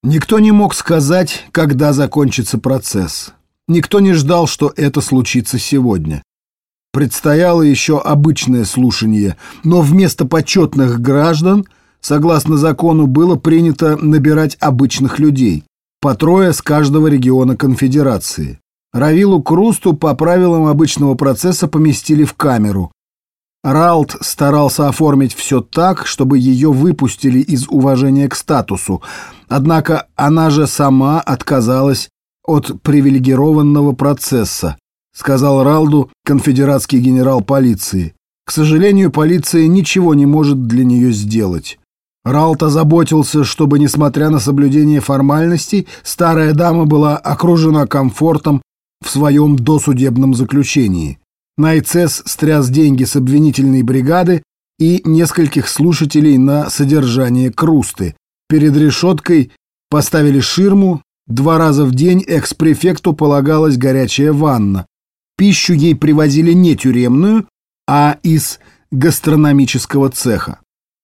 Никто не мог сказать, когда закончится процесс. Никто не ждал, что это случится сегодня. Предстояло еще обычное слушание, но вместо почетных граждан, согласно закону, было принято набирать обычных людей, по трое с каждого региона конфедерации. Равилу Крусту по правилам обычного процесса поместили в камеру. Ралд старался оформить все так, чтобы ее выпустили из уважения к статусу, однако она же сама отказалась от привилегированного процесса, сказал Ралду конфедератский генерал полиции. К сожалению, полиция ничего не может для нее сделать. Ралд озаботился, чтобы, несмотря на соблюдение формальностей, старая дама была окружена комфортом в своем досудебном заключении. Найцес стряс деньги с обвинительной бригады и нескольких слушателей на содержание Крусты. Перед решеткой поставили ширму, 2 раза в день экс-префекту полагалась горячая ванна. Пищу ей привозили не тюремную, а из гастрономического цеха.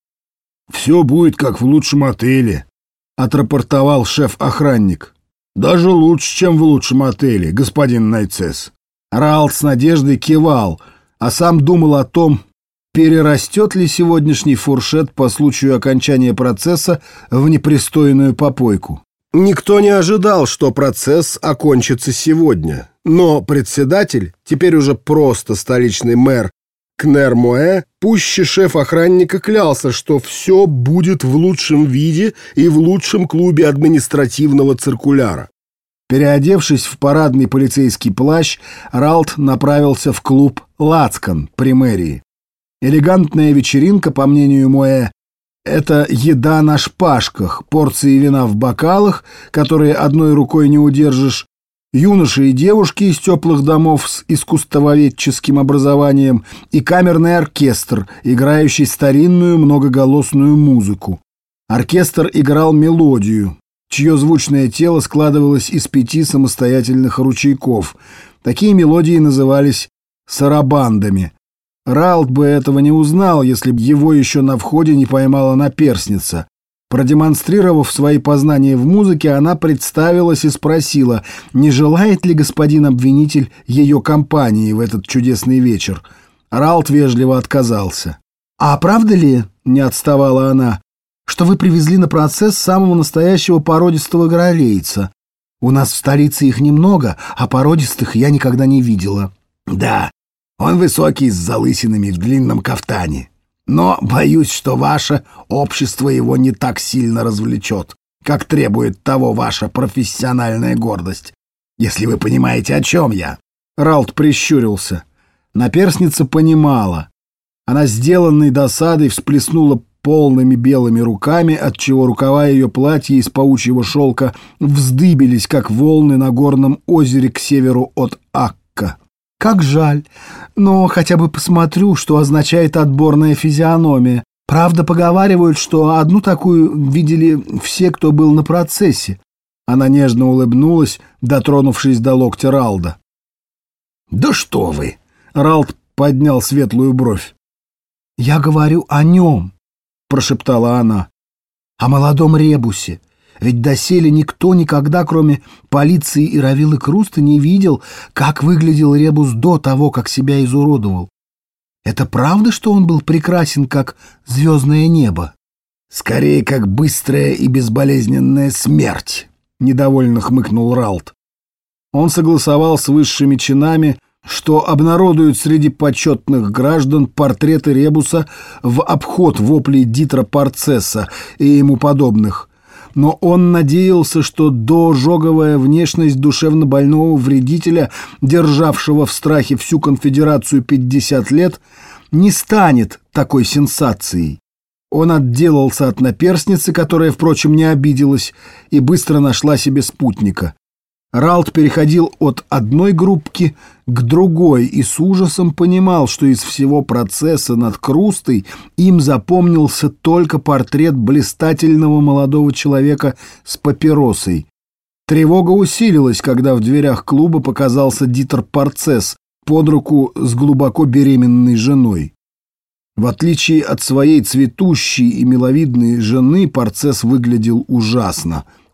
«Все будет как в лучшем отеле», — отрапортовал шеф-охранник. «Даже лучше, чем в лучшем отеле, господин Найцес». Ралд с надеждой кивал, а сам думал о том, перерастет ли сегодняшний фуршет по случаю окончания процесса в непристойную попойку. Никто не ожидал, что процесс окончится сегодня, но председатель, теперь уже просто столичный мэр Кнер Моэ, пуще шеф-охранника клялся, что все будет в лучшем виде и в лучшем клубе административного циркуляра. Переодевшись в парадный полицейский плащ, Ралд направился в клуб «Лацкан» при мэрии. Элегантная вечеринка, по мнению Моэ, это еда на шпажках, порции вина в бокалах, которые одной рукой не удержишь, юноши и девушки из теплых домов с искусствоведческим образованием и камерный оркестр, играющий старинную многоголосную музыку. Оркестр играл мелодию, чье звучное тело складывалось из 5 самостоятельных ручейков. Такие мелодии назывались сарабандами. Ралд бы этого не узнал, если б его еще на входе не поймала наперсница. Продемонстрировав свои познания в музыке, она представилась и спросила, не желает ли господин обвинитель ее компании в этот чудесный вечер. Ралд вежливо отказался. «А правда ли, — не отставала она, — что вы привезли на процесс самого настоящего породистого гралейца? У нас в столице их немного, а породистых я никогда не видела». «Да, он высокий, с залысинами, в длинном кафтане. Но боюсь, что ваше общество его не так сильно развлечет, как требует того ваша профессиональная гордость. Если вы понимаете, о чем я». Ралд прищурился. Наперсница понимала. Она сделанной досадой всплеснула полными белыми руками, отчего рукава ее платья из паучьего шелка вздыбились, как волны на горном озере к северу от Акка. «Как жаль, но хотя бы посмотрю, что означает отборная физиономия. Правда, поговаривают, что одну такую видели все, кто был на процессе». Она нежно улыбнулась, дотронувшись до локтя Ралда. «Да что вы!» — Ралд поднял светлую бровь. «Я говорю о нем», — прошептала она, — «о молодом Ребусе. Ведь доселе никто никогда, кроме полиции и Равилы Круста, не видел, как выглядел Ребус до того, как себя изуродовал. Это правда, что он был прекрасен, как звездное небо?» «Скорее, как быстрая и безболезненная смерть», — недовольно хмыкнул Ралд. Он согласовал с высшими чинами, что обнародуют среди почетных граждан портреты Ребуса в обход воплей Дитра Парцесса и ему подобных. Но он надеялся, что дожоговая внешность душевнобольного вредителя, державшего в страхе всю конфедерацию 50 лет, не станет такой сенсацией. Он отделался от наперсницы, которая, впрочем, не обиделась, и быстро нашла себе спутника. Ралд переходил от одной группки к другой и с ужасом понимал, что из всего процесса над Крустой им запомнился только портрет блистательного молодого человека с папиросой. Тревога усилилась, когда в дверях клуба показался Дитер Парцесс под руку с глубоко беременной женой. В отличие от своей цветущей и миловидной жены, Парцесс выглядел ужасно.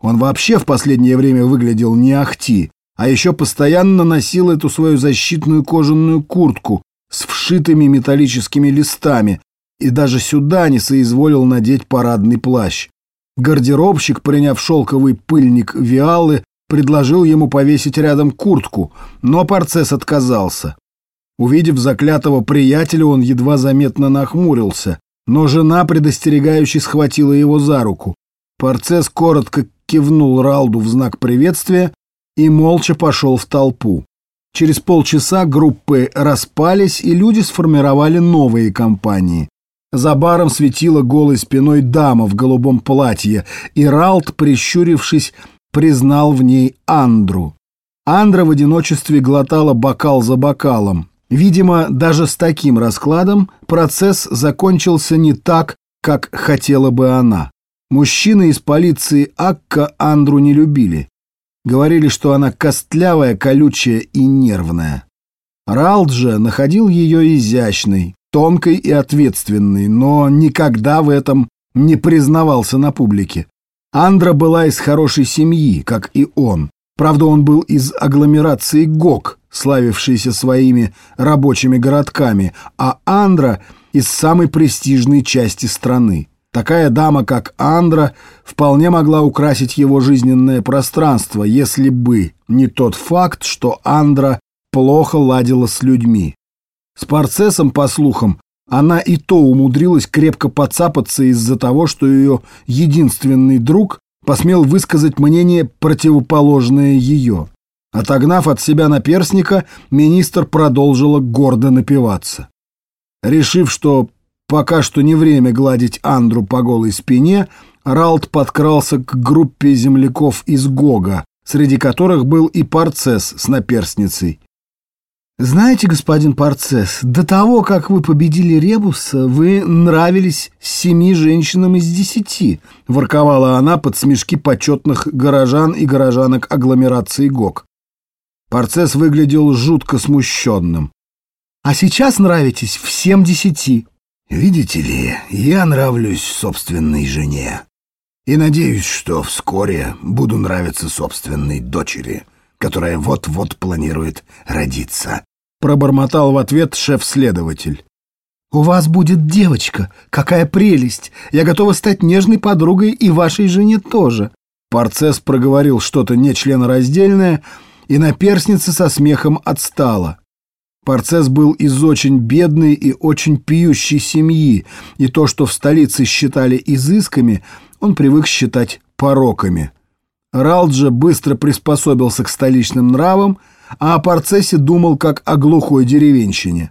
Он вообще в последнее время выглядел не ахти, а еще постоянно носил эту свою защитную кожаную куртку с вшитыми металлическими листами и даже сюда не соизволил надеть парадный плащ. Гардеробщик, приняв шелковый пыльник Виалы, предложил ему повесить рядом куртку, но Парцес отказался. Увидев заклятого приятеля, он едва заметно нахмурился, но жена предостерегающе схватила его за руку. Парцес коротко кивнул Ралду в знак приветствия и молча пошел в толпу. Через полчаса группы распались, и люди сформировали новые компании. За баром светила голой спиной дама в голубом платье, и Ралд, прищурившись, признал в ней Андру. Андра в одиночестве глотала бокал за бокалом. Видимо, даже с таким раскладом процесс закончился не так, как хотела бы она. Мужчины из полиции Акка Андру не любили. Говорили, что она костлявая, колючая и нервная. Ралд же находил ее изящной, тонкой и ответственной, но никогда в этом не признавался на публике. Андра была из хорошей семьи, как и он. Правда, он был из агломерации Гог, славившейся своими рабочими городками, а Андра — из самой престижной части страны. Такая дама, как Андра, вполне могла украсить его жизненное пространство, если бы не тот факт, что Андра плохо ладила с людьми. С Парцесом, по слухам, она и то умудрилась крепко подцапаться из-за того, что ее единственный друг посмел высказать мнение, противоположное ее. Отогнав от себя наперстника, министр продолжила гордо напиваться. Решив, что пока что не время гладить Андру по голой спине, Ралд подкрался к группе земляков из Гога, среди которых был и Парцес с наперстницей. «Знаете, господин Парцес, до того, как вы победили Ребуса, вы нравились 7 женщинам из 10», — ворковала она под смешки почетных горожан и горожанок агломерации Гог. Парцес выглядел жутко смущенным. «А сейчас нравитесь всем 10. Видите ли, я нравлюсь собственной жене. И надеюсь, что вскоре буду нравиться собственной дочери, которая вот-вот планирует родиться», — пробормотал в ответ шеф-следователь. «У вас будет девочка. Какая прелесть! Я готова стать нежной подругой и вашей жене тоже». Парцес проговорил что-то нечленораздельное, и наперстница со смехом отстала. Парцес был из очень бедной и очень пьющей семьи, и то, что в столице считали изысками, он привык считать пороками. Ралд же быстро приспособился к столичным нравам, а о Парцесе думал как о глухой деревенщине.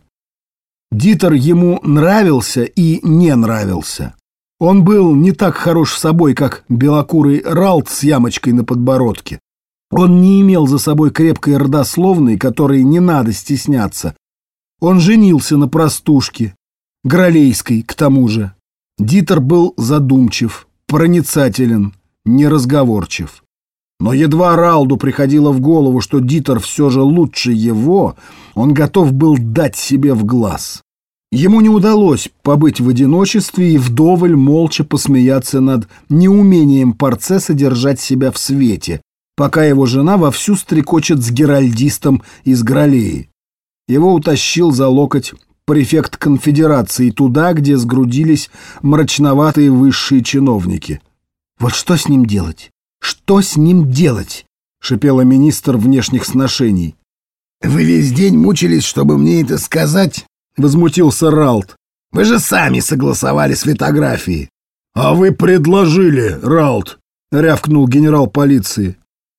Дитер ему нравился и не нравился. Он был не так хорош собой, как белокурый Ралд с ямочкой на подбородке. Он не имел за собой крепкой родословной, которой не надо стесняться. Он женился на простушке, Гралейской, к тому же. Дитер был задумчив, проницателен, неразговорчив. Но едва Ралду приходило в голову, что Дитер все же лучше его, он готов был дать себе в глаз. Ему не удалось побыть в одиночестве и вдоволь молча посмеяться над неумением Парцеса держать себя в свете, пока его жена вовсю стрекочет с геральдистом из Гралеи. Его утащил за локоть префект конфедерации туда, где сгрудились мрачноватые высшие чиновники. «Вот что с ним делать? Что с ним делать?» — шипела министр внешних сношений. «Вы весь день мучились, чтобы мне это сказать?» — возмутился Ралд. «Вы же сами согласовали с фотографией». «А вы предложили, Ралд!» — рявкнул генерал полиции.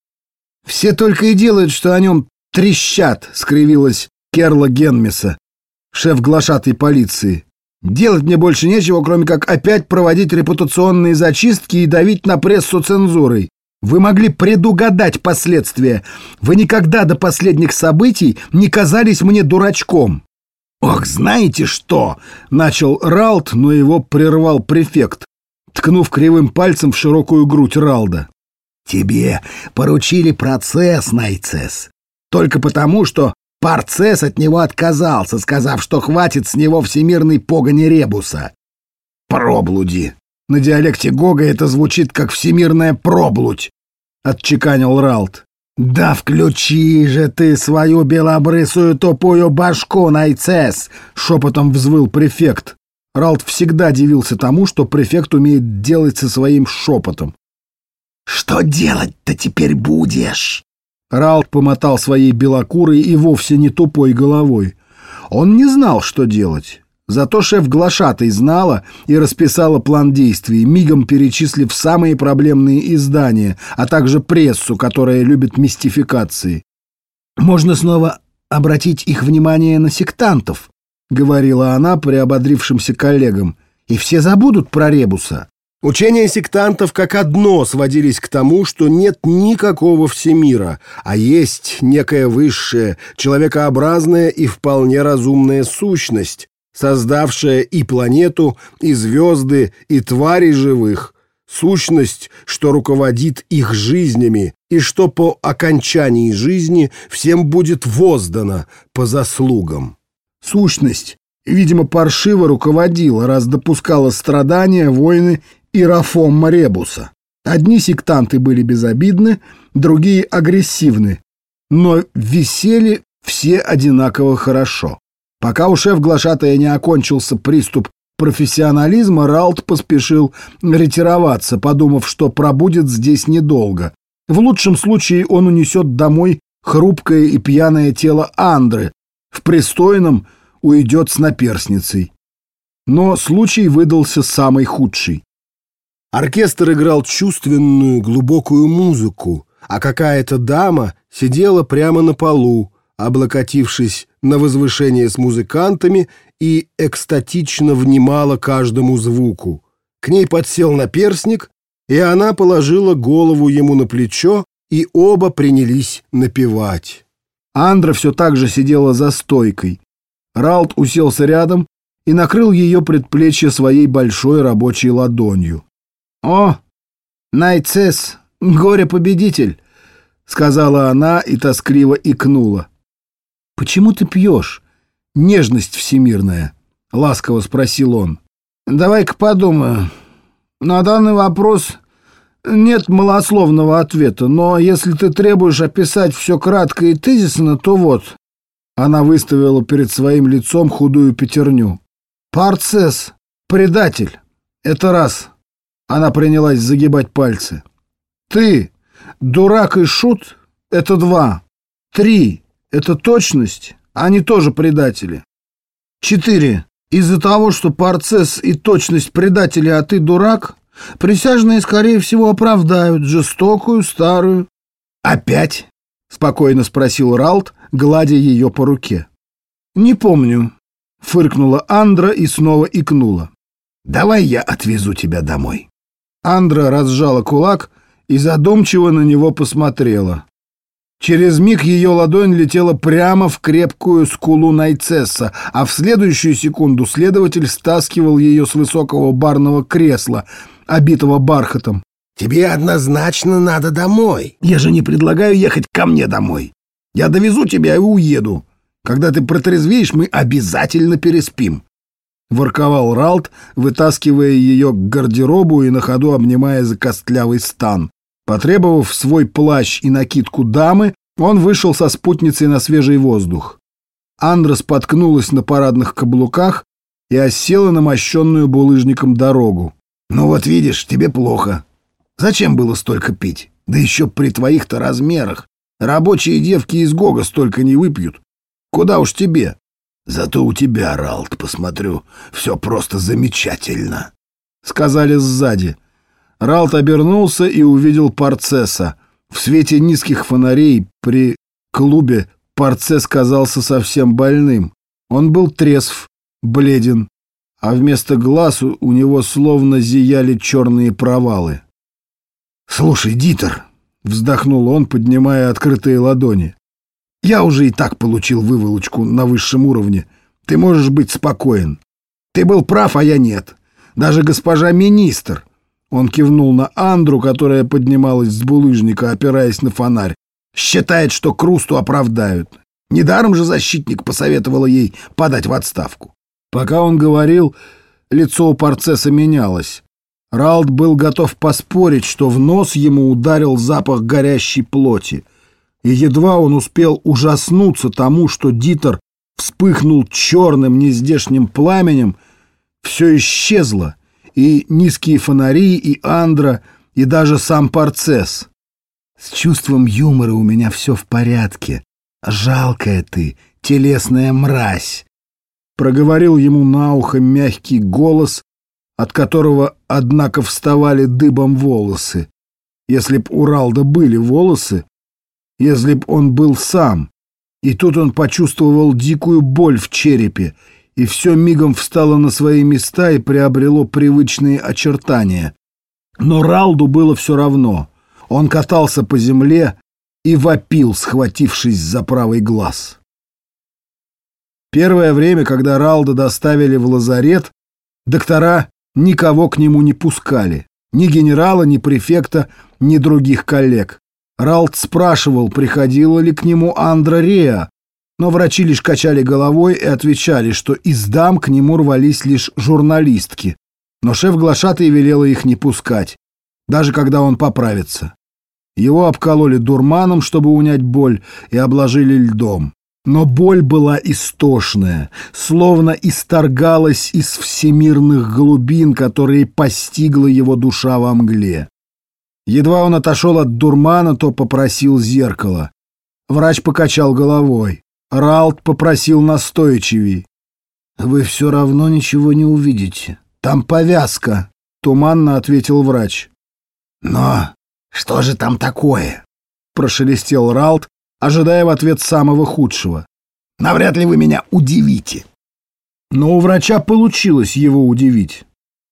«Все только и делают, что о нем трещат», — скривилась Керла Генмеса, шеф глашатой полиции. «Делать мне больше нечего, кроме как опять проводить репутационные зачистки и давить на прессу цензурой. Вы могли предугадать последствия. Вы никогда до последних событий не казались мне дурачком». «Ох, знаете что?» — начал Ралд, но его прервал префект, ткнув кривым пальцем в широкую грудь Ралда. «Тебе поручили процесс, Найцес, только потому, что Парцес от него отказался, сказав, что хватит с него всемирной погони Ребуса. Проблуди. На диалекте Гога это звучит как всемирная проблудь. — отчеканил Ралт. «Да включи же ты свою белобрысую тупую башку, Найцес!» — шепотом взвыл префект. Ралт всегда дивился тому, что префект умеет делать со своим шепотом. «Что делать-то теперь будешь?» Ралт помотал своей белокурой и вовсе не тупой головой. Он не знал, что делать. Зато шеф-глашатай знала и расписала план действий, мигом перечислив самые проблемные издания, а также прессу, которая любит мистификации. «Можно снова обратить их внимание на сектантов», — говорила она приободрившимся коллегам, «и все забудут про Ребуса». Учения сектантов как одно сводились к тому, что нет никакого всемира, а есть некая высшая, человекообразная и вполне разумная сущность, создавшая и планету, и звезды, и тварей живых, сущность, что руководит их жизнями, и что по окончании жизни всем будет воздано по заслугам. Сущность, видимо, паршиво руководила, раз допускала страдания, войны и Рафомма Ребуса. Одни сектанты были безобидны, другие агрессивны, но висели все одинаково хорошо. Пока у шеф-глашатая не окончился приступ профессионализма, Ралт поспешил ретироваться, подумав, что пробудет здесь недолго. В лучшем случае он унесет домой хрупкое и пьяное тело Андры, в пристойном уйдет с наперсницей. Но случай выдался самый худший. Оркестр играл чувственную, глубокую музыку, а какая-то дама сидела прямо на полу, облокотившись на возвышение с музыкантами, и экстатично внимала каждому звуку. К ней подсел наперсник, и она положила голову ему на плечо, и оба принялись напевать. Андра все так же сидела за стойкой. Ралт уселся рядом и накрыл ее предплечье своей большой рабочей ладонью. «О, Найцес, горе-победитель!» — сказала она и тоскливо икнула. «Почему ты пьешь? Нежность всемирная», — ласково спросил он. «Давай-ка подумаю. На данный вопрос нет малословного ответа, но если ты требуешь описать все кратко и тезисно, то вот». Она выставила перед своим лицом худую пятерню. «Парцес, предатель. Это раз». Она принялась загибать пальцы. «Ты, дурак и шут. Это два. 3. Это точность. Они тоже предатели. 4. Из-за того, что Парцес и точность предатели, а ты дурак, присяжные, скорее всего, оправдают жестокую старую». «Опять?» — спокойно спросил Ралт, гладя ее по руке. «Не помню», — фыркнула Андра и снова икнула. «Давай я отвезу тебя домой». Андра разжала кулак и задумчиво на него посмотрела. Через миг ее ладонь летела прямо в крепкую скулу Найцесса, а в следующую секунду следователь стаскивал ее с высокого барного кресла, обитого бархатом. «Тебе однозначно надо домой. Я же не предлагаю ехать ко мне домой. Я довезу тебя и уеду. Когда ты протрезвеешь, мы обязательно переспим», — ворковал Ралт, вытаскивая ее к гардеробу и на ходу обнимая за костлявый стан. Потребовав свой плащ и накидку дамы, он вышел со спутницей на свежий воздух. Андра споткнулась на парадных каблуках и осела на мощенную булыжником дорогу. «Ну вот видишь, тебе плохо. Зачем было столько пить? Да еще при твоих-то размерах. Рабочие девки из Гога столько не выпьют. Куда уж тебе? Зато у тебя, Ралт, посмотрю, все просто замечательно», — сказали сзади. Ралт обернулся и увидел Парцеса. В свете низких фонарей при клубе Парцес казался совсем больным. Он был трезв, бледен, а вместо глаз у него словно зияли черные провалы. «Слушай, Дитер», — вздохнул он, поднимая открытые ладони, — «я уже и так получил выволочку на высшем уровне. Ты можешь быть спокоен. Ты был прав, а я нет. Даже госпожа министр». Он кивнул на Андру, которая поднималась с булыжника, опираясь на фонарь. «Считает, что Крусту оправдают. Недаром же защитник посоветовала ей подать в отставку». Пока он говорил, лицо у Парцеса менялось. Ралд был готов поспорить, что в нос ему ударил запах горящей плоти. И едва он успел ужаснуться тому, что Дитер вспыхнул черным нездешним пламенем, все исчезло, и низкие фонари, и Андра, и даже сам Парцесс. «С чувством юмора у меня все в порядке. Жалкая ты, телесная мразь!» Проговорил ему на ухо мягкий голос, от которого, однако, вставали дыбом волосы. Если б у Ралда были волосы, если б он был сам. И тут он почувствовал дикую боль в черепе, и все мигом встало на свои места и приобрело привычные очертания. Но Ралду было все равно. Он катался по земле и вопил, схватившись за правый глаз. Первое время, когда Ралда доставили в лазарет, доктора никого к нему не пускали. Ни генерала, ни префекта, ни других коллег. Ралд спрашивал, приходила ли к нему Андра Реа, но врачи лишь качали головой и отвечали, что из дам к нему рвались лишь журналистки. Но шеф глашатай велела их не пускать, даже когда он поправится. Его обкололи дурманом, чтобы унять боль, и обложили льдом. Но боль была истошная, словно исторгалась из всемирных глубин, которые постигла его душа во мгле. Едва он отошел от дурмана, то попросил зеркало. Врач покачал головой. Ралд попросил настойчивей. «Вы все равно ничего не увидите. Там повязка», — туманно ответил врач. «Но что же там такое?» — прошелестел Ралд, ожидая в ответ самого худшего. «Навряд ли вы меня удивите». Но у врача получилось его удивить.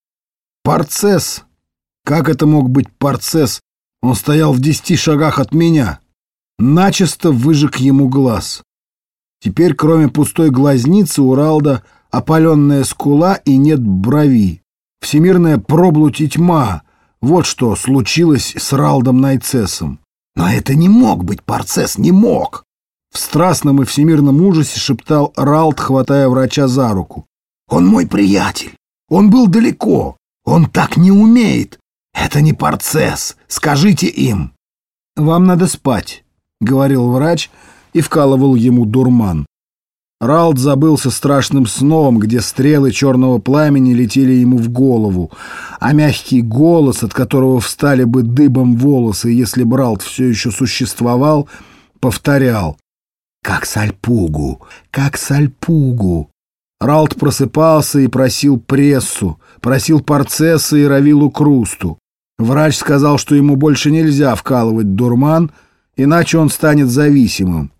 Парцесс. Как это мог быть Парцесс? Он стоял в 10 шагах от меня. Начисто выжег ему глаз. Теперь, кроме пустой глазницы, у Ралда опаленная скула и нет брови. Всемирная проблудь и тьма. Вот что случилось с Ралдом Найцессом. «Но это не мог быть Парцесс, не мог!» В страстном и всемирном ужасе шептал Ралд, хватая врача за руку. «Он мой приятель! Он был далеко! Он так не умеет! Это не Парцесс! Скажите им!» «Вам надо спать», — говорил врач и вкалывал ему дурман. Ралд забылся страшным сном, где стрелы черного пламени летели ему в голову, а мягкий голос, от которого встали бы дыбом волосы, если бы Ралд все еще существовал, повторял: «Как Сальпугу! Как Сальпугу!» Ралд просыпался и просил прессу, просил Парцесса и Равилу Крусту. Врач сказал, что ему больше нельзя вкалывать дурман, иначе он станет зависимым.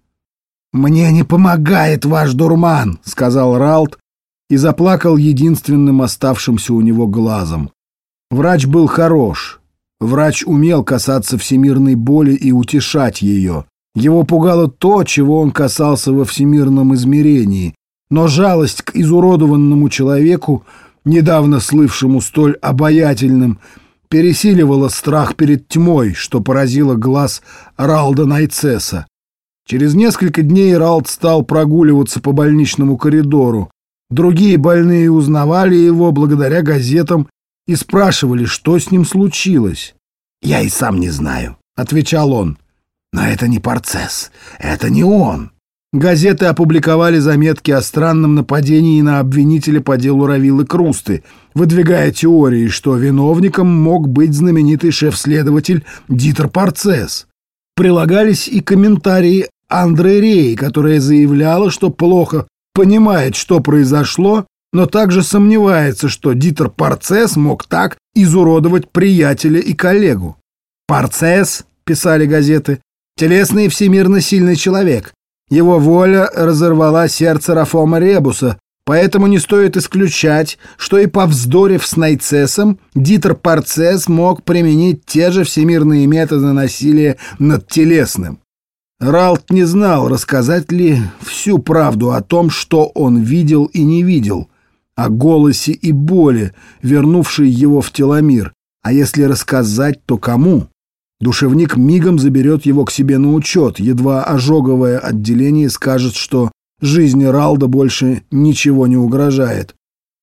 «Мне не помогает ваш дурман», — сказал Ралд и заплакал единственным оставшимся у него глазом. Врач был хорош. Врач умел касаться всемирной боли и утешать ее. Его пугало то, чего он касался во всемирном измерении, но жалость к изуродованному человеку, недавно слывшему столь обаятельным, пересиливала страх перед тьмой, что поразило глаз Ралда Найцесса. Через несколько дней Ралд стал прогуливаться по больничному коридору. Другие больные узнавали его благодаря газетам и спрашивали, что с ним случилось. «Я и сам не знаю», — отвечал он. «Но это не Парцесс, это не он». Газеты опубликовали заметки о странном нападении на обвинителя по делу Равилы Крусты, выдвигая теории, что виновником мог быть знаменитый шеф-следователь Дитер Парцесс. Прилагались и комментарии Андры Реи, которая заявляла, что плохо понимает, что произошло, но также сомневается, что Дитер Парцесс мог так изуродовать приятеля и коллегу. «Парцесс», — писали газеты, — «телесный и всемирно сильный человек. Его воля разорвала сердце Рафома Ребуса, поэтому не стоит исключать, что и повздорив с Найцессом, Дитер Парцесс мог применить те же всемирные методы насилия над телесным». Ралд не знал, рассказать ли всю правду о том, что он видел и не видел, о голосе и боли, вернувшей его в теломир, а если рассказать, то кому? Душевник мигом заберет его к себе на учет, едва ожоговое отделение скажет, что жизни Ралда больше ничего не угрожает.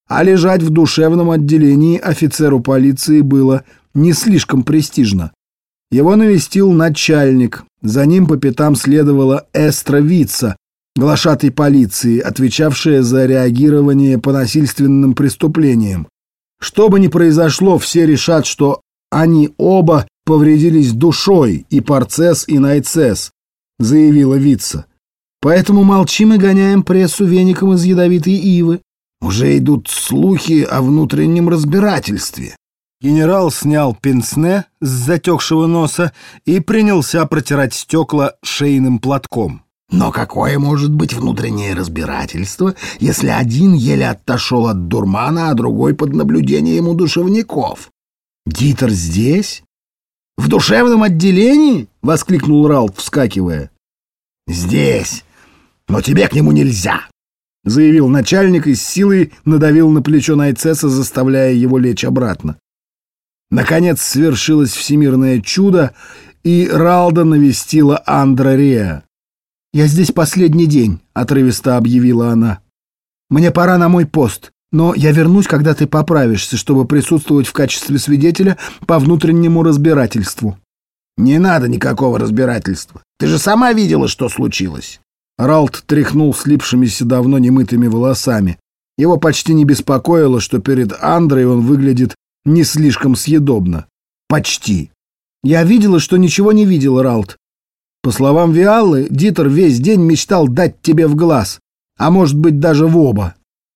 а лежать в душевном отделении офицеру полиции было не слишком престижно. Его навестил начальник, за ним по пятам следовала Эстра Вица, глашатай полиции, отвечавшая за реагирование по насильственным преступлениям. Что бы ни произошло, все решат, что они оба повредились душой, и Парцесс, и Найцесс, заявила Вица. Поэтому молчим и гоняем прессу веником из ядовитой ивы. Уже идут слухи о внутреннем разбирательстве. Генерал снял пенсне с затекшего носа и принялся протирать стекла шейным платком. Но какое может быть внутреннее разбирательство, если один еле отошел от дурмана, а другой под наблюдением у душевников? «Дитер здесь? В душевном отделении?» — воскликнул Ралф, вскакивая. «Здесь, но тебе к нему нельзя», — заявил начальник и с силой надавил на плечо Найцесса, заставляя его лечь обратно. Наконец свершилось всемирное чудо, и Ралда навестила Андра Реа. «Я здесь последний день», — отрывисто объявила она. «Мне пора на мой пост, но я вернусь, когда ты поправишься, чтобы присутствовать в качестве свидетеля по внутреннему разбирательству». «Не надо никакого разбирательства. Ты же сама видела, что случилось». Ралд тряхнул слипшимися давно немытыми волосами. Его почти не беспокоило, что перед Андрой он выглядит не слишком съедобно. Почти. Я видела, что ничего не видела, Ралд. По словам Виаллы, Дитер весь день мечтал дать тебе в глаз, а может быть даже в оба.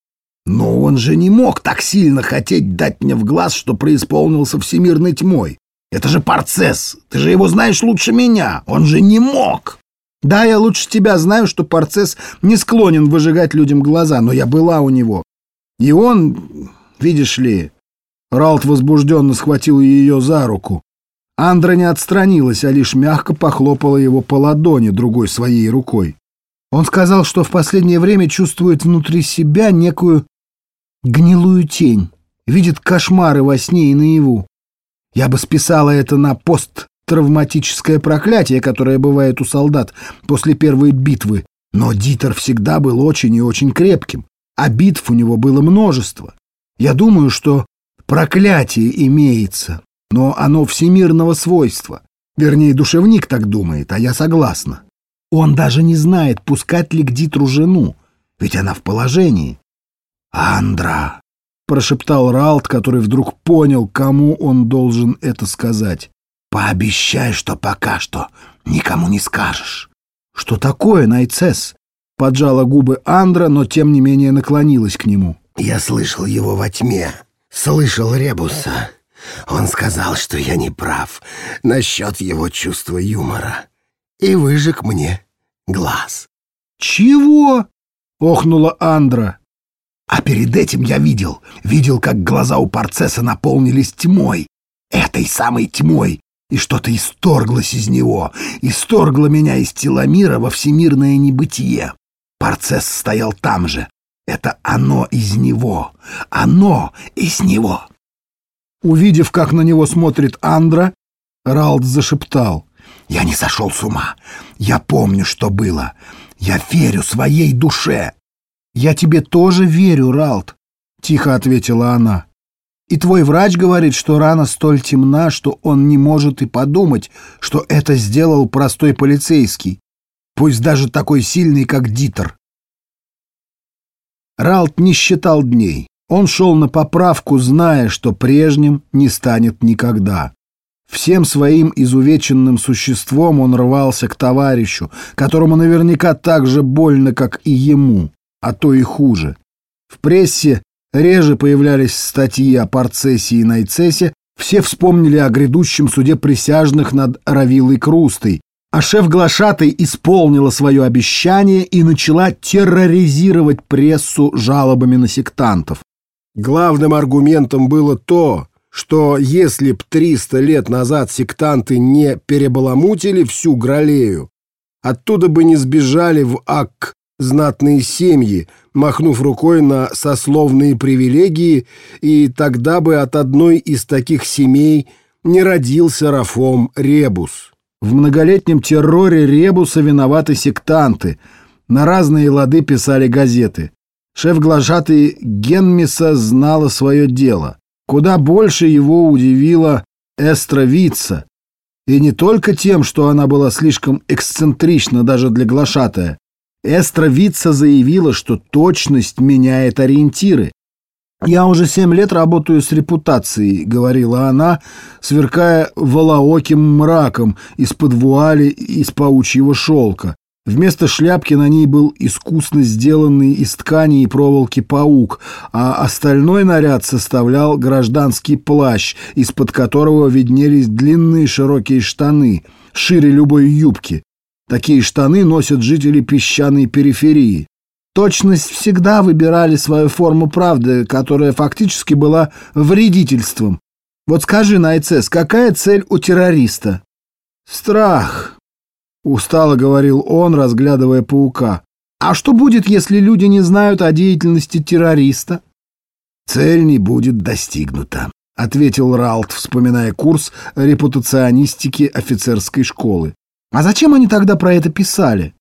Но он же не мог так сильно хотеть дать мне в глаз, что преисполнился всемирной тьмой. Это же Парцесс, ты же его знаешь лучше меня, он же не мог. Да, я лучше тебя знаю, что Парцесс не склонен выжигать людям глаза, но я была у него. И он, видишь ли... Ралд возбужденно схватил ее за руку. Андра не отстранилась, а лишь мягко похлопала его по ладони другой своей рукой. Он сказал, что в последнее время чувствует внутри себя некую гнилую тень, видит кошмары во сне и наяву. Я бы списала это на посттравматическое проклятие, которое бывает у солдат после первой битвы, но Дитер всегда был очень и очень крепким, а битв у него было множество. Я думаю, что проклятие имеется, но оно всемирного свойства. Вернее, душевник так думает, а я согласна. Он даже не знает, пускать ли к Дитру жену, ведь она в положении. «Андра», — прошептал Ралд, который вдруг понял, кому он должен это сказать. «Пообещай, что пока что никому не скажешь». «Что такое, Найцесс?» — поджала губы Андра, но тем не менее наклонилась к нему. «Я слышал его во тьме, слышал Ребуса. Он сказал, что я не прав насчет его чувства юмора, и выжег мне глаз». «Чего?» — охнула Андра. «А перед этим я видел, как глаза у Парцесса наполнились тьмой, этой самой тьмой, и что-то исторглось из него, исторгло меня из теломира во всемирное небытие. Парцесс стоял там же. Это оно из него, оно из него». Увидев, как на него смотрит Андра, Ралд зашептал. «Я не сошел с ума. Я помню, что было. Я верю своей душе». «Я тебе тоже верю, Ралд», — тихо ответила она. «И твой врач говорит, что рана столь темна, что он не может и подумать, что это сделал простой полицейский, пусть даже такой сильный, как Дитер». Ралд не считал дней. Он шел на поправку, зная, что прежним не станет никогда. Всем своим изувеченным существом он рвался к товарищу, которому наверняка так же больно, как и ему, а то и хуже. В прессе реже появлялись статьи о Парцессе и Найцессе, все вспомнили о грядущем суде присяжных над Равиллой Крустой, а шеф-глашатай исполнила свое обещание и начала терроризировать прессу жалобами на сектантов. Главным аргументом было то, что если б 300 лет назад сектанты не перебаламутили всю Гралею, оттуда бы не сбежали в Акк знатные семьи, махнув рукой на сословные привилегии, и тогда бы от одной из таких семей не родился Рафом Ребус. В многолетнем терроре Ребуса виноваты сектанты. На разные лады писали газеты. Шеф-глашатай Генмиса знала свое дело. Куда больше его удивила Эстра Витца. И не только тем, что она была слишком эксцентрична даже для глашатая. Эстра Витца заявила, что точность меняет ориентиры. «Я уже 7 лет работаю с репутацией», — говорила она, сверкая волооким мраком из-под вуали из паучьего шелка. Вместо шляпки на ней был искусно сделанный из ткани и проволоки паук, а остальной наряд составлял гражданский плащ, из-под которого виднелись длинные широкие штаны, шире любой юбки. Такие штаны носят жители песчаной периферии. Точность всегда выбирали свою форму правды, которая фактически была вредительством. Вот скажи, Найцес, какая цель у террориста? Страх, устало говорил он, разглядывая паука. А что будет, если люди не знают о деятельности террориста? Цель не будет достигнута, ответил Ралт, вспоминая курс репутационистики офицерской школы. А зачем они тогда про это писали?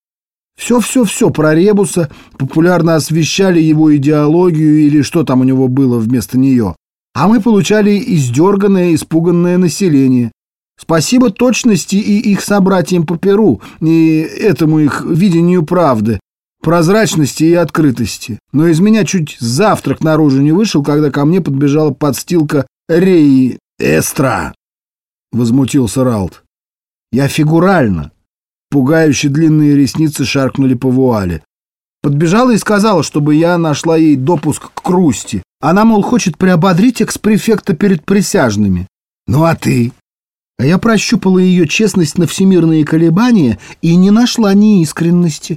Все про Ребуса, популярно освещали его идеологию или что там у него было вместо нее. А мы получали издерганное, испуганное население. Спасибо точности и их собратьям по перу, и этому их видению правды, прозрачности и открытости. Но из меня чуть завтрак наружу не вышел, когда ко мне подбежала подстилка Реи. «Эстра!» — возмутился Ралт. «Я фигурально». Пугающе длинные ресницы шаркнули по вуале. Подбежала и сказала, чтобы я нашла ей допуск к Крусти. Она, мол, хочет приободрить экс-префекта перед присяжными. «Ну а ты?» А я прощупала ее честность на всемирные колебания и не нашла неискренности.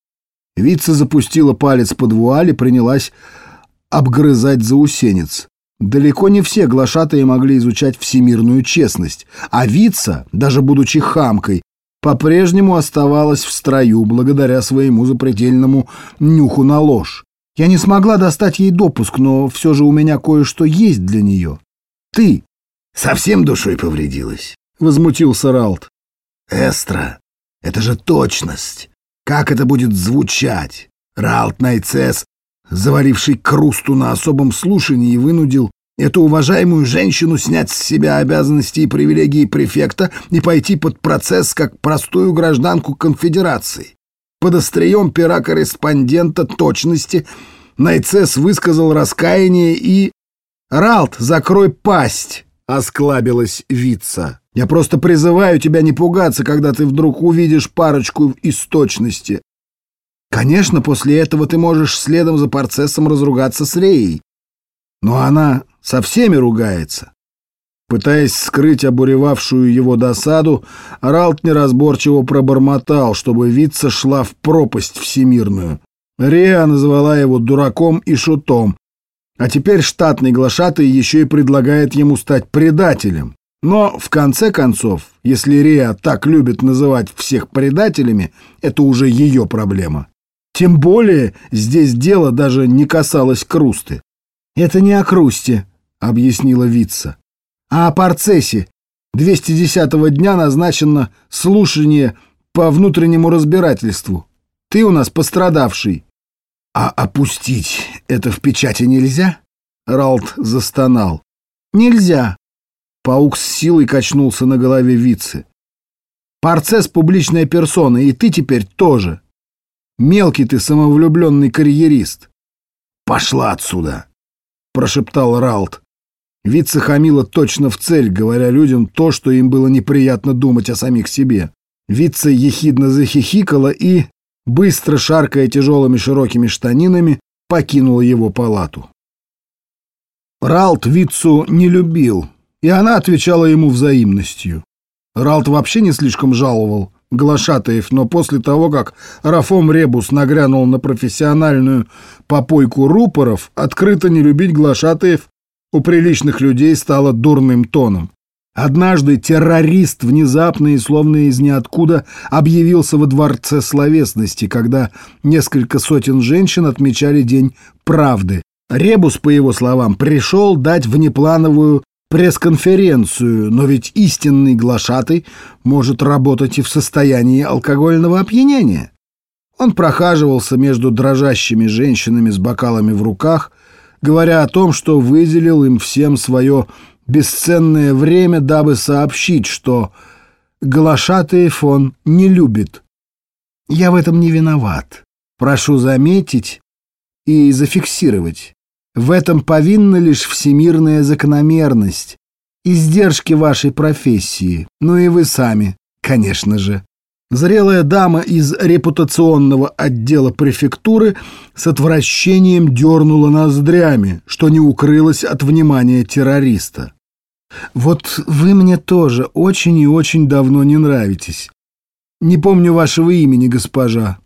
Витца запустила палец под вуаль и принялась обгрызать заусенец. Далеко не все глашатаи могли изучать всемирную честность, а Витца, даже будучи хамкой, по-прежнему оставалась в строю благодаря своему запредельному нюху на ложь. Я не смогла достать ей допуск, но все же у меня кое-что есть для нее. Ты совсем душой повредилась, — возмутился Ралт. Эстра, это же точность. Как это будет звучать? Ралт Найцес, заваливший Крусту на особом слушании, вынудил эту уважаемую женщину снять с себя обязанности и привилегии префекта и пойти под процесс как простую гражданку конфедерации. Под острием пера корреспондента точности Найцес высказал раскаяние и... «Ралт, закрой пасть!» — осклабилась Витца. «Я просто призываю тебя не пугаться, когда ты вдруг увидишь парочку из точности. Конечно, после этого ты можешь следом за процессом разругаться с Реей. Но она со всеми ругается». Пытаясь скрыть обуревавшую его досаду, Ралт неразборчиво пробормотал, чтобы Витца шла в пропасть всемирную. Рея назвала его дураком и шутом, а теперь штатный глашатай еще и предлагает ему стать предателем. Но, в конце концов, если Рея так любит называть всех предателями, это уже ее проблема. Тем более здесь дело даже не касалось Крусты. «Это не о Крусте», — объяснила Витца, — «а о процессе. 210-го дня назначено слушание по внутреннему разбирательству. Ты у нас пострадавший». «А опустить это в печати нельзя?» Ралт застонал. «Нельзя». Паук с силой качнулся на голове Витцы. «Процесс — публичная персона, и ты теперь тоже. Мелкий ты самовлюбленный карьерист». «Пошла отсюда», — прошептал Ралт. Витца хамила точно в цель, говоря людям то, что им было неприятно думать о самих себе. Витца ехидно захихикала и, быстро шаркая тяжелыми широкими штанинами, покинула его палату. Ралт Витцу не любил, и она отвечала ему взаимностью. Ралт вообще не слишком жаловал глашатаев, но после того, как Рафом Ребус нагрянул на профессиональную попойку рупоров, открыто не любить глашатаев у приличных людей стало дурным тоном. Однажды террорист внезапно и словно из ниоткуда объявился во Дворце словесности, когда несколько сотен женщин отмечали День правды. Ребус, по его словам, пришел дать внеплановую пресс-конференцию, но ведь истинный глашатай может работать и в состоянии алкогольного опьянения. Он прохаживался между дрожащими женщинами с бокалами в руках, говоря о том, что выделил им всем свое бесценное время, дабы сообщить, что глашатаев он не любит. Я в этом не виноват. Прошу заметить и зафиксировать. В этом повинна лишь всемирная закономерность, издержки вашей профессии, ну и вы сами, конечно же. Зрелая дама из репутационного отдела префектуры с отвращением дернула ноздрями, что не укрылось от внимания террориста. «Вот вы мне тоже очень и очень давно не нравитесь. Не помню вашего имени, госпожа».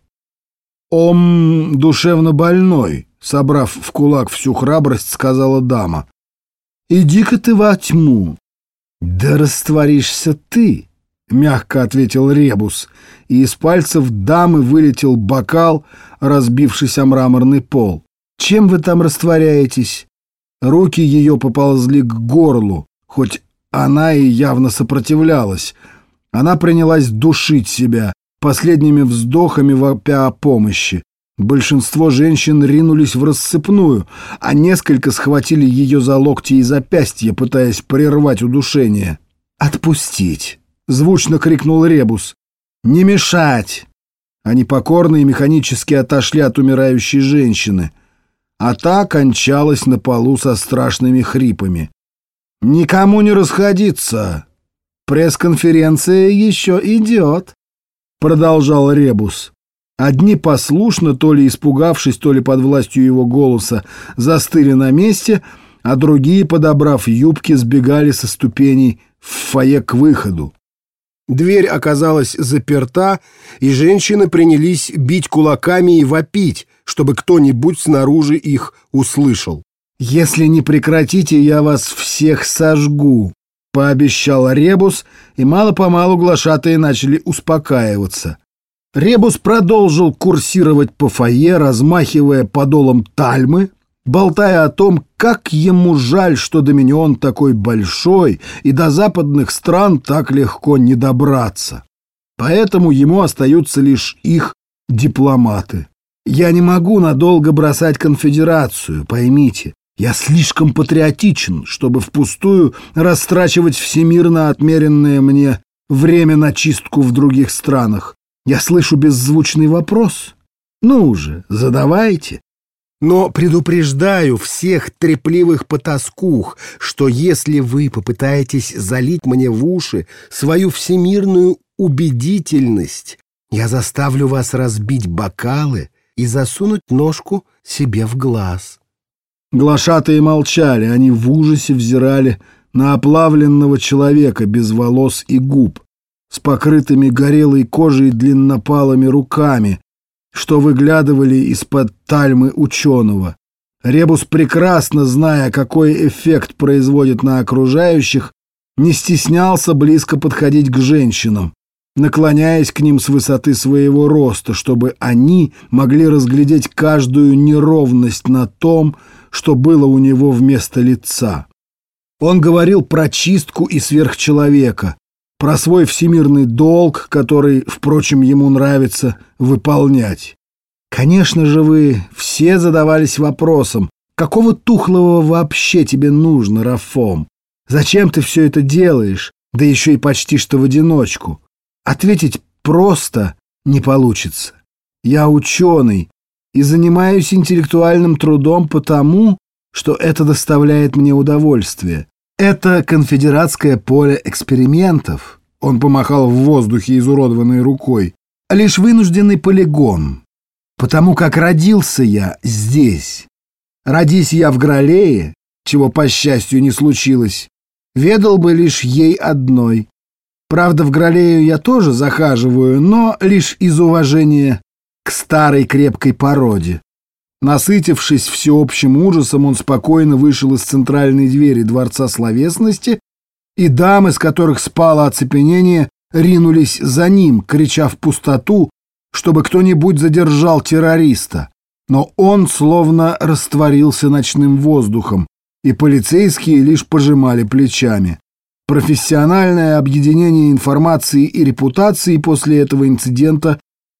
Душевно больной», — собрав в кулак всю храбрость, сказала дама. «Иди-ка ты во тьму». «Да растворишься ты», — мягко ответил Ребус, и из пальцев дамы вылетел бокал, разбившись о мраморный пол. «Чем вы там растворяетесь?» Руки ее поползли к горлу, хоть она и явно сопротивлялась. Она принялась душить себя, последними вздохами вопя о помощи. Большинство женщин ринулись в рассыпную, а несколько схватили ее за локти и запястья, пытаясь прервать удушение. «Отпустить!» — звучно крикнул Ребус. «Не мешать!» Они покорно и механически отошли от умирающей женщины, а та кончалась на полу со страшными хрипами. «Никому не расходиться! Пресс-конференция еще идет!» — продолжал Ребус. Одни послушно, то ли испугавшись, то ли под властью его голоса, застыли на месте, а другие, подобрав юбки, сбегали со ступеней в фойе к выходу. Дверь оказалась заперта, и женщины принялись бить кулаками и вопить, чтобы кто-нибудь снаружи их услышал. «Если не прекратите, я вас всех сожгу», — пообещал Ребус, и мало-помалу глашатые начали успокаиваться. Ребус продолжил курсировать по фойе, размахивая подолом тальмы, болтая о том, как ему жаль, что Доминион такой большой, и до западных стран так легко не добраться. Поэтому ему остаются лишь их дипломаты. «Я не могу надолго бросать конфедерацию, поймите. Я слишком патриотичен, чтобы впустую растрачивать всемирно отмеренное мне время на чистку в других странах. Я слышу беззвучный вопрос. Ну же, задавайте. Но предупреждаю всех трепливых потаскух, что если вы попытаетесь залить мне в уши свою всемирную убедительность, я заставлю вас разбить бокалы и засунуть ножку себе в глаз». Глашатые молчали, они в ужасе взирали на оплавленного человека без волос и губ, с покрытыми горелой кожей длиннопалыми руками, что выглядывали из-под тальмы ученого. Ребус, прекрасно зная, какой эффект производит на окружающих, не стеснялся близко подходить к женщинам, наклоняясь к ним с высоты своего роста, чтобы они могли разглядеть каждую неровность на том, что было у него вместо лица. Он говорил про чистку и сверхчеловека, про свой всемирный долг, который, впрочем, ему нравится выполнять. Конечно же, вы все задавались вопросом, какого тухлого вообще тебе нужно, Рафом? Зачем ты все это делаешь, да еще и почти что в одиночку? Ответить просто не получится. Я ученый и занимаюсь интеллектуальным трудом потому, что это доставляет мне удовольствие. Это конфедератское поле экспериментов, он помахал в воздухе изуродованной рукой, лишь вынужденный полигон, потому как родился я здесь. Родись я в Гралее, чего, по счастью, не случилось, ведал бы лишь ей одной. Правда, в Гралею я тоже захаживаю, но лишь из уважения к старой крепкой породе. Насытившись всеобщим ужасом, он спокойно вышел из центральной двери Дворца Словесности, и дамы, с которых спало оцепенение, ринулись за ним, крича в пустоту, чтобы кто-нибудь задержал террориста. Но он словно растворился ночным воздухом, и полицейские лишь пожимали плечами. Профессиональное объединение информации и репутации после этого инцидента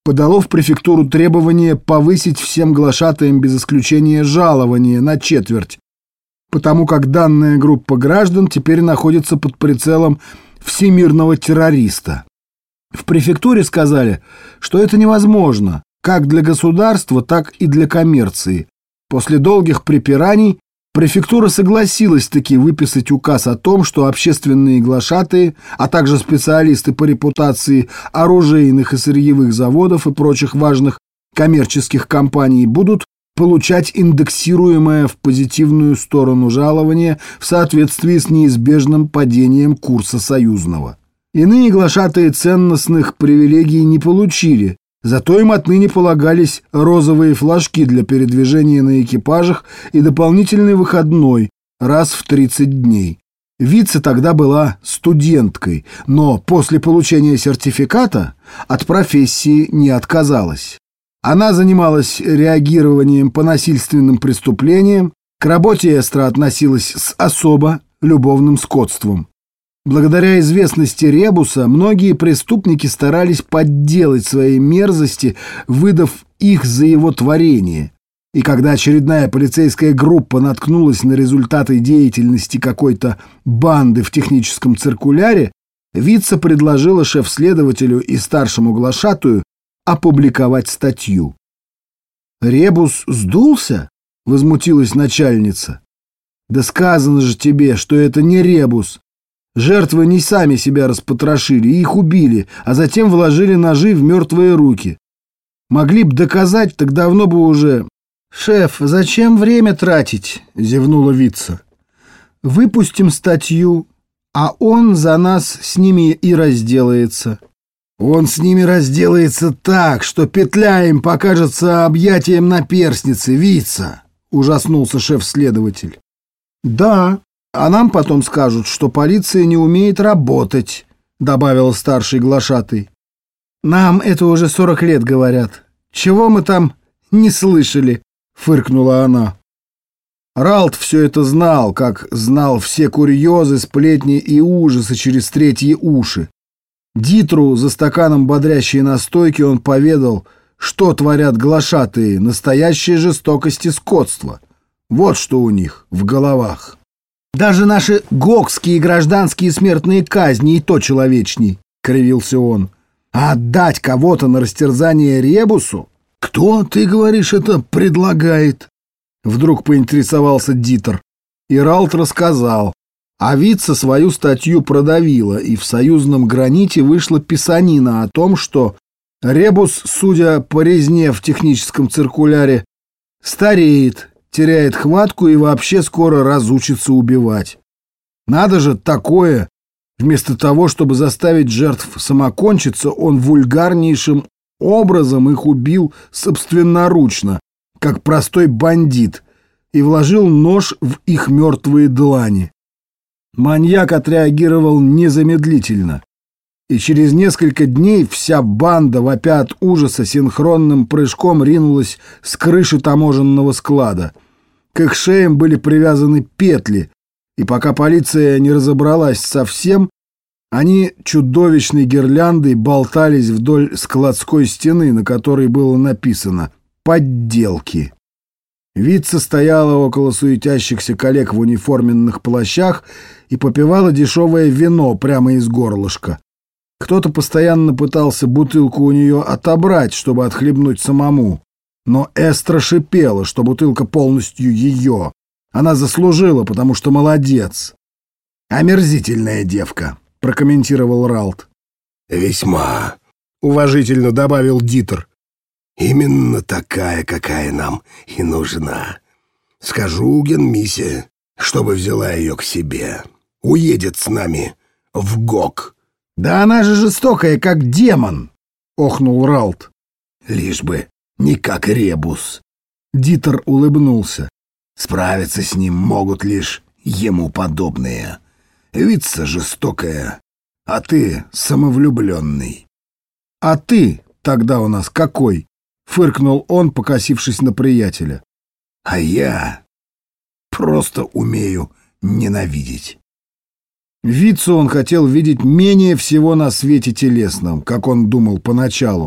подало в префектуру требование повысить всем глашатаям без исключения жалование на четверть, потому как данная группа граждан теперь находится под прицелом всемирного террориста. В префектуре сказали, что это невозможно, как для государства, так и для коммерции. После долгих препираний префектура согласилась таки выписать указ о том, что общественные глашатые, а также специалисты по репутации оружейных и сырьевых заводов и прочих важных коммерческих компаний будут получать индексируемое в позитивную сторону жалование в соответствии с неизбежным падением курса союзного. Иные глашатые ценностных привилегий не получили, зато им отныне полагались розовые флажки для передвижения на экипажах и дополнительный выходной раз в 30 дней. Вице тогда была студенткой, но после получения сертификата от профессии не отказалась. Она занималась реагированием по насильственным преступлениям, к работе эстра относилась с особо любовным скотством. Благодаря известности Ребуса многие преступники старались подделать свои мерзости, выдав их за его творение. И когда очередная полицейская группа наткнулась на результаты деятельности какой-то банды в техническом циркуляре, Вице предложила шеф-следователю и старшему глашатую опубликовать статью. «Ребус сдулся?» — возмутилась начальница. «Да сказано же тебе, что это не Ребус. Жертвы не сами себя распотрошили, их убили, а затем вложили ножи в мертвые руки. Могли б доказать, так давно бы уже...» «Шеф, зачем время тратить?» — зевнула Вице. «Выпустим статью, а он за нас с ними и разделается». «Он с ними разделается так, что петля им покажется объятием наперстницы, Вице», — ужаснулся шеф-следователь. «Да, а нам потом скажут, что полиция не умеет работать», — добавил старший глашатый. «Нам это уже 40 лет говорят. Чего мы там не слышали?» — фыркнула она. Ралт все это знал, как знал все курьезы, сплетни и ужасы через третьи уши. Дитру за стаканом бодрящей настойки он поведал, что творят глашатые, настоящая жестокость и скотство. Вот что у них в головах. «Даже наши гокские гражданские смертные казни и то человечней», — кривился он. «А отдать кого-то на растерзание Ребусу?» «Кто, ты говоришь, это предлагает?» Вдруг поинтересовался Дитер. И Ралт рассказал. А Вице свою статью продавила, и в союзном граните вышла писанина о том, что Ребус, судя по резне в техническом циркуляре, стареет, теряет хватку и вообще скоро разучится убивать. Надо же такое! Вместо того, чтобы заставить жертв самокончиться, он вульгарнейшим образом их убил собственноручно, как простой бандит, и вложил нож в их мертвые длани. Маньяк отреагировал незамедлительно, и через несколько дней вся банда, вопя от ужаса, синхронным прыжком ринулась с крыши таможенного склада. К их шеям были привязаны петли, и пока полиция не разобралась совсем, они чудовищной гирляндой болтались вдоль складской стены, на которой было написано «Подделки». Вице стояла около суетящихся коллег в униформенных плащах и попивала дешевое вино прямо из горлышка. Кто-то постоянно пытался бутылку у нее отобрать, чтобы отхлебнуть самому. Но Эстра шипела, что бутылка полностью ее. Она заслужила, потому что молодец. «Омерзительная девка», — прокомментировал Ралт. «Весьма», — уважительно добавил Дитер. «Именно такая, какая нам и нужна. Скажу Генмисе, чтобы взяла ее к себе. Уедет с нами в ГОК». «Да она же жестокая, как демон», — охнул Ралт. «Лишь бы не как Ребус». Дитер улыбнулся. «Справиться с ним могут лишь ему подобные. Вице жестокая, а ты самовлюбленный». «А ты тогда у нас какой?» — фыркнул он, покосившись на приятеля. «А я просто умею ненавидеть». Вицу он хотел видеть менее всего на свете телесном, как он думал поначалу,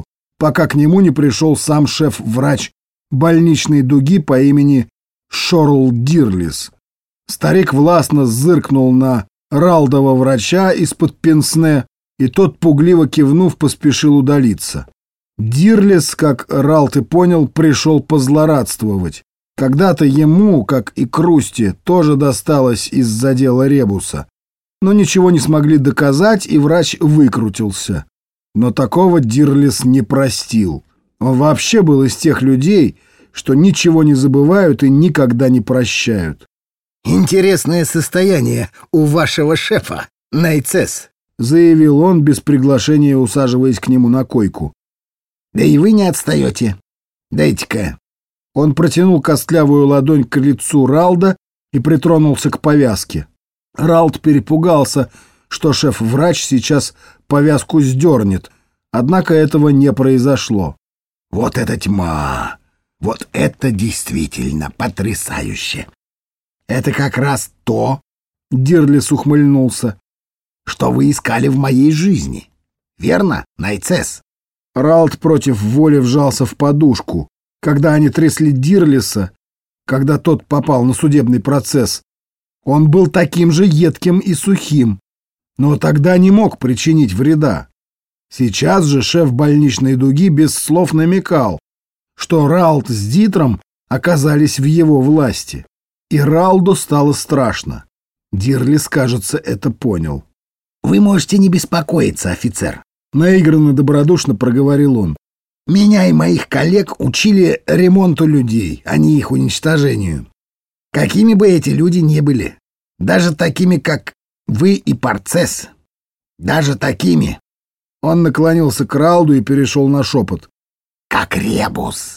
пока к нему не пришел сам шеф-врач больничной дуги по имени Шорл Дирлис. Старик властно зыркнул на Ралдова врача из-под пенсне, и тот, пугливо кивнув, поспешил удалиться. Дирлис, как Ралд и понял, пришел позлорадствовать. Когда-то ему, как и Крусти, тоже досталось из-за дела Ребуса. Но ничего не смогли доказать, и врач выкрутился. Но такого Дирлис не простил. Он вообще был из тех людей, что ничего не забывают и никогда не прощают. «Интересное состояние у вашего шефа, Найцес», — заявил он, без приглашения усаживаясь к нему на койку. «Да и вы не отстаете. Дайте-ка». Он протянул костлявую ладонь к лицу Ралда и притронулся к повязке. Ралд перепугался, что шеф-врач сейчас повязку сдернет, однако этого не произошло. «Вот это тьма! Вот это действительно потрясающе! Это как раз то, — Дирлис ухмыльнулся, — что вы искали в моей жизни. Верно, Найцес?» Ралд против воли вжался в подушку. Когда они трясли Дирлиса, когда тот попал на судебный процесс, он был таким же едким и сухим, но тогда не мог причинить вреда. Сейчас же шеф больничной дуги без слов намекал, что Ралд с Дитром оказались в его власти. И Ралду стало страшно. Дирлис, кажется, это понял. «Вы можете не беспокоиться, офицер», — наигранно добродушно проговорил он. «Меня и моих коллег учили ремонту людей, а не их уничтожению. Какими бы эти люди ни были, даже такими, как вы и Парцесс, даже такими...» Он наклонился к Ралду и перешел на шепот. «Как Ребус».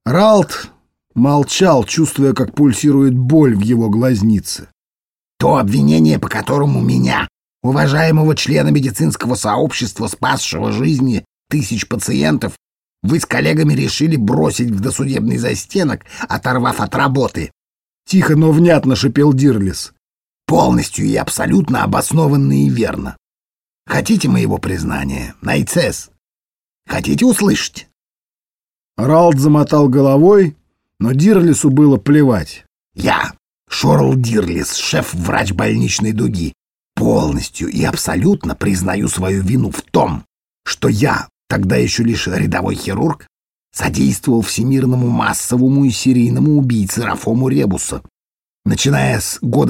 Ралд молчал, чувствуя, как пульсирует боль в его глазнице. «То обвинение, по которому меня, уважаемого члена медицинского сообщества, спасшего жизни тысяч пациентов, вы с коллегами решили бросить в досудебный застенок, оторвав от работы». Тихо, но внятно шипел Дирлис. «Полностью и абсолютно обоснованно и верно. Хотите моего признания, Найцес? Хотите услышать?» Ралд замотал головой, но Дирлису было плевать. «Я, Шорл Дирлис, шеф-врач больничной дуги, полностью и абсолютно признаю свою вину в том, что я, тогда еще лишь рядовой хирург, содействовал всемирному массовому и серийному убийце Рафому Ребуса, начиная с года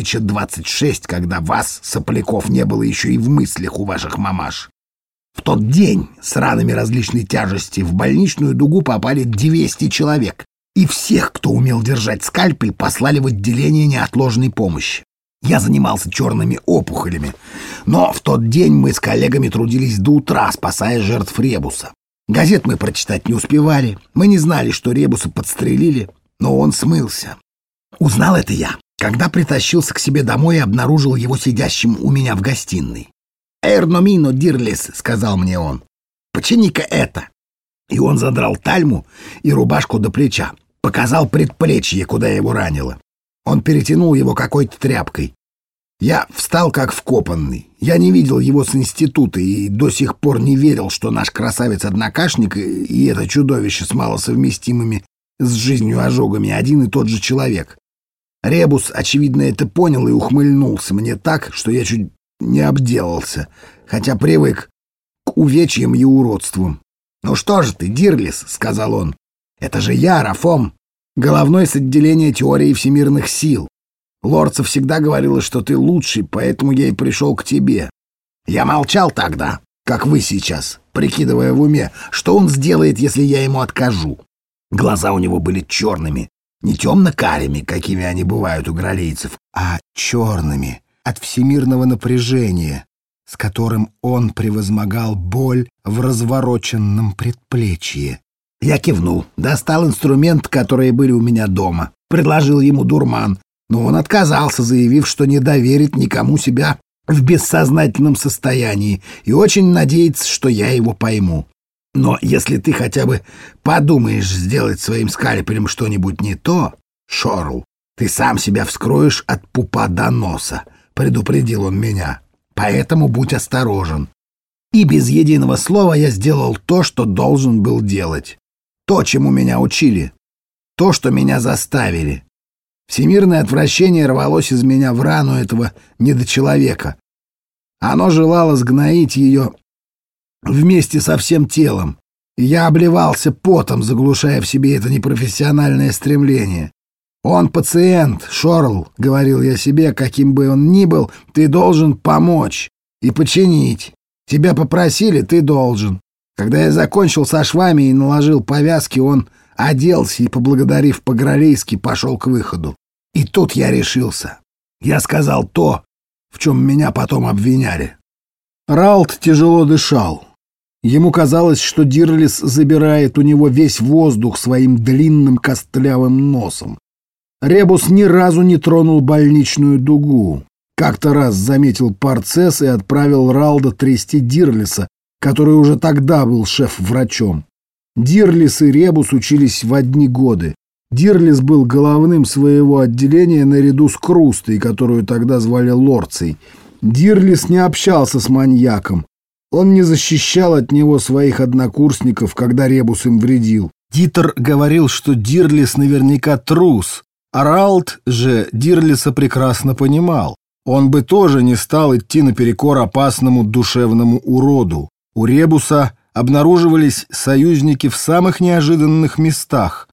1026, когда вас, сопляков, не было еще и в мыслях у ваших мамаш. В тот день с ранами различной тяжести в больничную дугу попали 200 человек, и всех, кто умел держать скальпель, послали в отделение неотложной помощи. Я занимался черными опухолями, но в тот день мы с коллегами трудились до утра, спасая жертв Ребуса. Газет мы прочитать не успевали, мы не знали, что Ребуса подстрелили, но он смылся. Узнал это я, когда притащился к себе домой и обнаружил его сидящим у меня в гостиной. «Эрномино Дирлис», — сказал мне он, — «почини-ка это». И он задрал тальму и рубашку до плеча, показал предплечье, куда его ранило. Он перетянул его какой-то тряпкой. Я встал как вкопанный. Я не видел его с института и до сих пор не верил, что наш красавец-однокашник и это чудовище с малосовместимыми с жизнью ожогами один и тот же человек. Ребус, очевидно, это понял и ухмыльнулся мне так, что я чуть не обделался, хотя привык к увечьям и уродствам. «Ну что же ты, Дирлис», — сказал он, — «это же я, Рафом, головной с отделения теории всемирных сил. Лорца всегда говорила, что ты лучший, поэтому я и пришел к тебе. Я молчал тогда, как вы сейчас, прикидывая в уме, что он сделает, если я ему откажу. Глаза у него были черными, не темно-карими, какими они бывают у гралейцев, а черными от всемирного напряжения, с которым он превозмогал боль в развороченном предплечье. Я кивнул, достал инструмент, которые были у меня дома, предложил ему дурман, но он отказался, заявив, что не доверит никому себя в бессознательном состоянии и очень надеется, что я его пойму. Но если ты хотя бы подумаешь сделать своим скальпелем что-нибудь не то, Шорл, ты сам себя вскроешь от пупа до носа, предупредил он меня. Поэтому будь осторожен. И без единого слова я сделал то, что должен был делать. То, чему меня учили. То, что меня заставили. Всемирное отвращение рвалось из меня в рану этого недочеловека. Оно желало сгноить ее вместе со всем телом. И я обливался потом, заглушая в себе это непрофессиональное стремление. «Он пациент, Шорл», — говорил я себе, каким бы он ни был, «ты должен помочь и починить. Тебя попросили, ты должен». Когда я закончил со швами и наложил повязки, он оделся и, поблагодарив по-гралейски, пошел к выходу. И тут я решился. Я сказал то, в чем меня потом обвиняли. Ралд тяжело дышал. Ему казалось, что Дирлис забирает у него весь воздух своим длинным костлявым носом. Ребус ни разу не тронул больничную дугу. Как-то раз заметил Парцесс и отправил Ралда трясти Дирлиса, который уже тогда был шеф-врачом. Дирлис и Ребус учились в одни годы. Дирлис был головным своего отделения наряду с Крустой, которую тогда звали Лорцей. Дирлис не общался с маньяком. Он не защищал от него своих однокурсников, когда Ребус им вредил. Дитер говорил, что Дирлис наверняка трус, а Ралд же Дирлиса прекрасно понимал. Он бы тоже не стал идти наперекор опасному душевному уроду. У Ребуса обнаруживались союзники в самых неожиданных местах,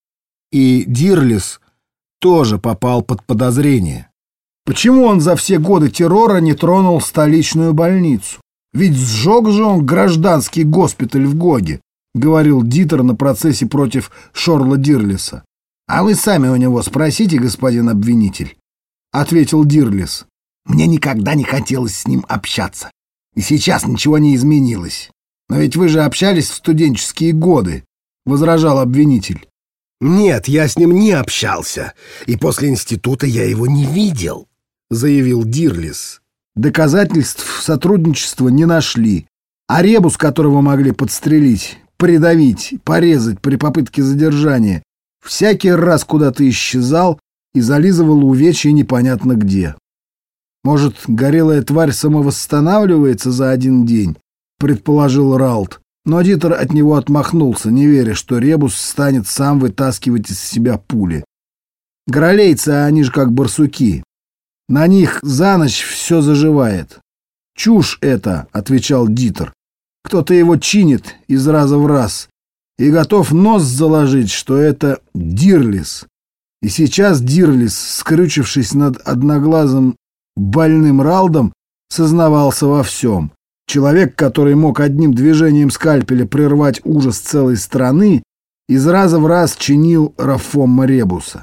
и Дирлис тоже попал под подозрение. Почему он за все годы террора не тронул столичную больницу? Ведь сжег же он гражданский госпиталь в Гоге, говорил Дитер на процессе против Шорла Дирлиса. А вы сами у него спросите, господин обвинитель, ответил Дирлис. Мне никогда не хотелось с ним общаться. И сейчас ничего не изменилось. Но ведь вы же общались в студенческие годы, возражал обвинитель. Нет, я с ним не общался, и после института я его не видел, заявил Дирлис. Доказательств сотрудничества не нашли, а Ребус, которого могли подстрелить, придавить, порезать при попытке задержания, всякий раз куда-то исчезал и зализывал увечья непонятно где. Может, горелая тварь самовосстанавливается за один день, предположил Ралд, но Дитер от него отмахнулся, не веря, что Ребус станет сам вытаскивать из себя пули. Гралейцы, они же как барсуки. На них за ночь все заживает. «Чушь это», — отвечал Дитер. «Кто-то его чинит из раза в раз и готов нос заложить, что это Дирлис». И сейчас Дирлис, скрючившись над одноглазым больным Ралдом, сознавался во всем. Человек, который мог одним движением скальпеля прервать ужас целой страны, из раза в раз чинил Рафома Ребуса.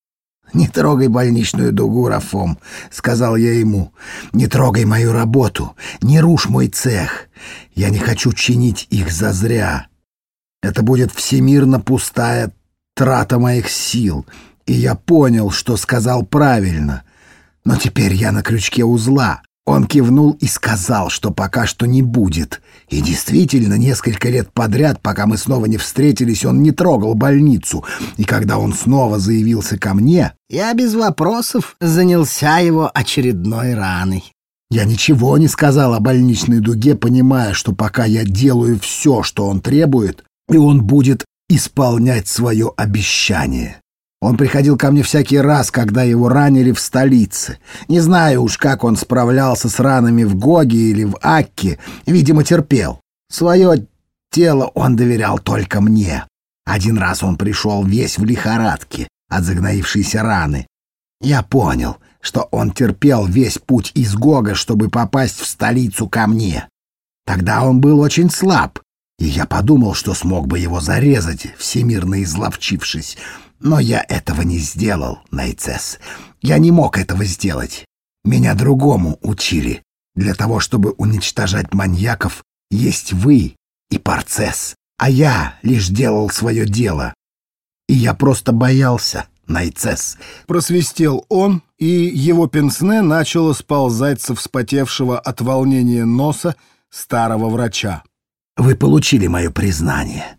«Не трогай больничную дугу, Рафом», — сказал я ему. «Не трогай мою работу, не рушь мой цех. Я не хочу чинить их зазря. Это будет всемирно пустая трата моих сил. И я понял, что сказал правильно. Но теперь я на крючке узла». Он кивнул и сказал, что пока что не будет. И действительно, несколько лет подряд, пока мы снова не встретились, он не трогал больницу. И когда он снова заявился ко мне, я без вопросов занялся его очередной раной. Я ничего не сказал о больничной дуге, понимая, что пока я делаю все, что он требует, и он будет исполнять свое обещание. Он приходил ко мне всякий раз, когда его ранили в столице. Не знаю уж, как он справлялся с ранами в Гоге или в Акке, видимо, терпел. Свое тело он доверял только мне. Один раз он пришел весь в лихорадке от загноившейся раны. Я понял, что он терпел весь путь из Гога, чтобы попасть в столицу ко мне. Тогда он был очень слаб, и я подумал, что смог бы его зарезать, всемирно изловчившись. Но я этого не сделал, Найцесс. Я не мог этого сделать. Меня другому учили. Для того, чтобы уничтожать маньяков, есть вы и Парцесс. А я лишь делал свое дело. И я просто боялся, Найцесс. Просвистел он, и его пенсне начало сползать со вспотевшего от волнения носа старого врача. Вы получили мое признание.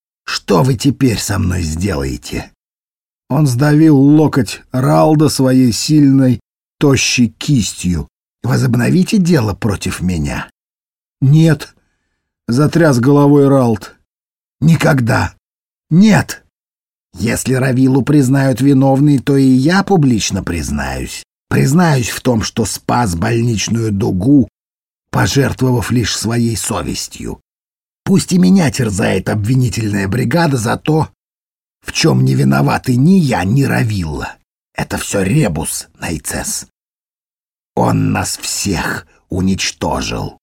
Что вы теперь со мной сделаете? Он сдавил локоть Ралда своей сильной, тощей кистью. «Возобновите дело против меня?» «Нет», затряс головой Ралт. Никогда. Нет. Если Равилу признают виновной, то и я публично признаюсь. Признаюсь в том, что спас больничную дугу, пожертвовав лишь своей совестью. Пусть и меня терзает обвинительная бригада за то, в чем не виноваты ни я, ни Равилла. Это все ребус, Найцес. Он нас всех уничтожил.